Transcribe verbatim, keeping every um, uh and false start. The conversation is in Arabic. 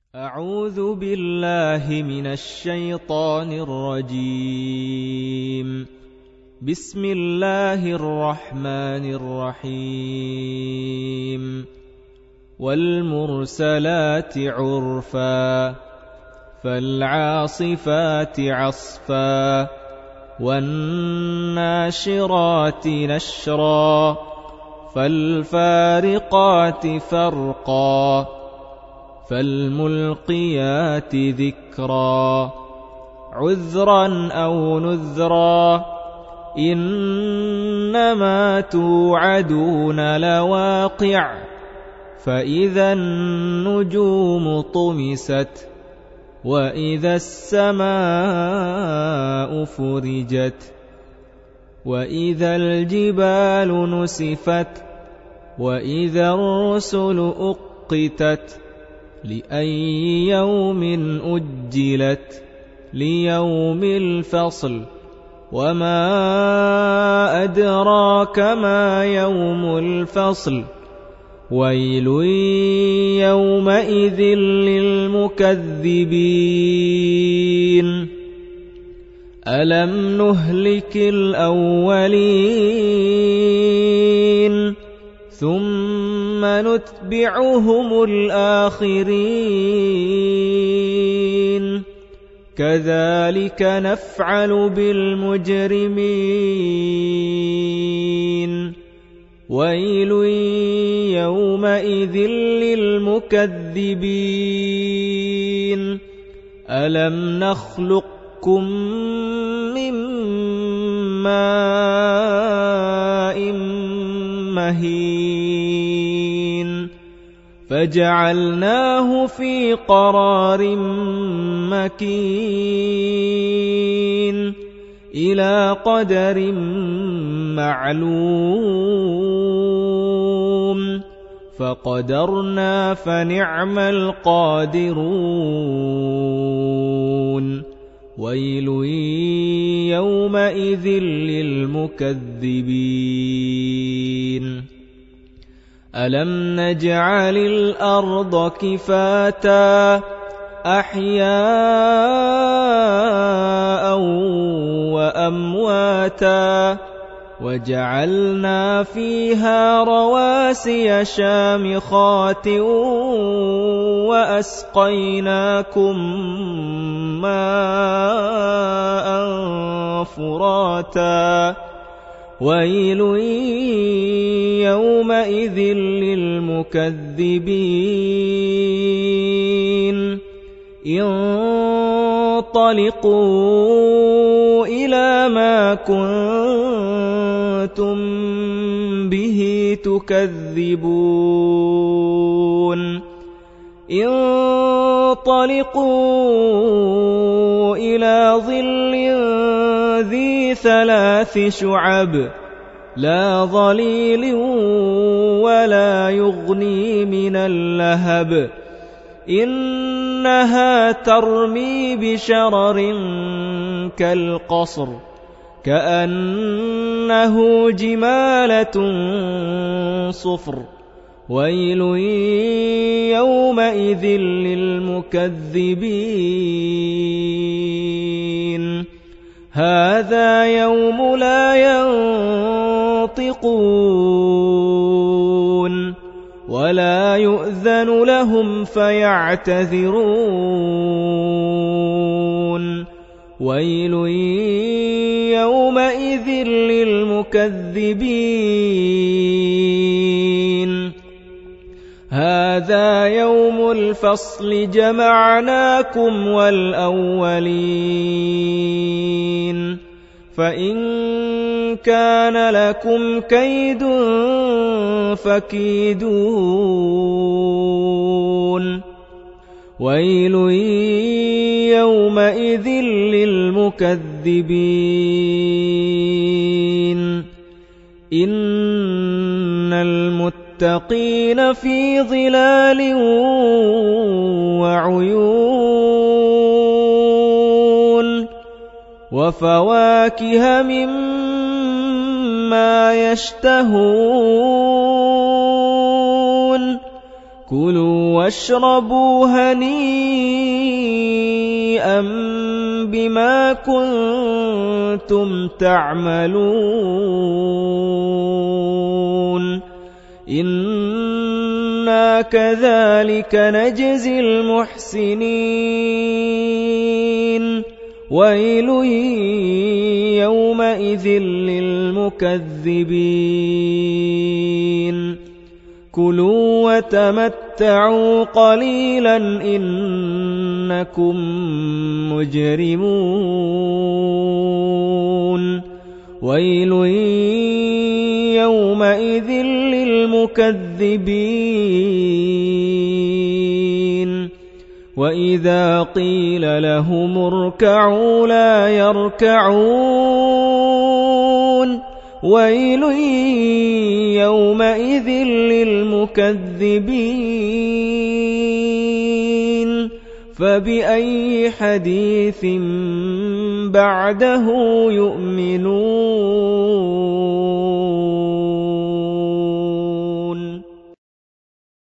أعوذ بالله من الشيطان الرجيم. بسم الله الرحمن الرحيم. والمرسلات عرفا فالعاصفات عصفا والناشرات نشرا فالفارقات فرقا فالملقيات ذكرا عذرا أو نذرا إنما توعدون لواقع فإذا النجوم طمست وإذا السماء فرجت وإذا الجبال نسفت وإذا الرسل أقتت لأي يوم أجلت ليوم الفصل وما أدراك ما يوم الفصل ويل يومئذ للمكذبين ألم نهلك الأولين ثم نتبعهم الآخرين كذلك نفعل بالمجرمين ويل يومئذ للمكذبين ألم نخلقكم من ماء مهين فجعلناه في قرار مكين إلى قدر معلوم فقدرنا فنعم القادرون ويل يومئذ للمكذبين ألم نجعل الأرض كفاتا أحياء وأمواتا وجعلنا فيها رواسي شامخات وأسقيناكم ماء فراتا ويل يومئذ للمكذبين انطلقوا إلى ما كنتم به تكذبون انطلقوا إلى ظل ذي ثلاث شعب لا ظليل ولا يغني من اللهب إنها ترمي بشرر كالقصر كأنه جمالة صفر ويل يومئذ للمكذبين هذا يوم لا ينطقون ولا يؤذن لهم فيعتذرون ويل يومئذ للمكذبين هذا يوم الفصل جمعناكم والأولين فإن كان لكم كيد فكيدون ويل يومئذ للمكذبين إن المتقين في ظلال وعيون وفواكه مما يشتهون كُلُوا وَاشْرَبُوا هَنِيئًا بِمَا كُنتُمْ تَعْمَلُونَ إِنَّا كَذَلِكَ نَجْزِي الْمُحْسِنِينَ وَيْلٌ يَوْمَئِذٍ لِّلْمُكَذِّبِينَ كُلُوا وَتَمَتَّعُوا قَلِيلًا إِنَّكُمْ مُجْرِمُونَ وَيْلٌ يَوْمَئِذٍ لِّلْمُكَذِّبِينَ وَإِذَا قِيلَ لَهُمُ ارْكَعُوا لَا يَرْكَعُونَ وَيْلٌ يَوْمَئِذٍ لِّلْمُكَذِّبِينَ فَبِأَيِّ حَدِيثٍ بَعْدَهُ يُؤْمِنُونَ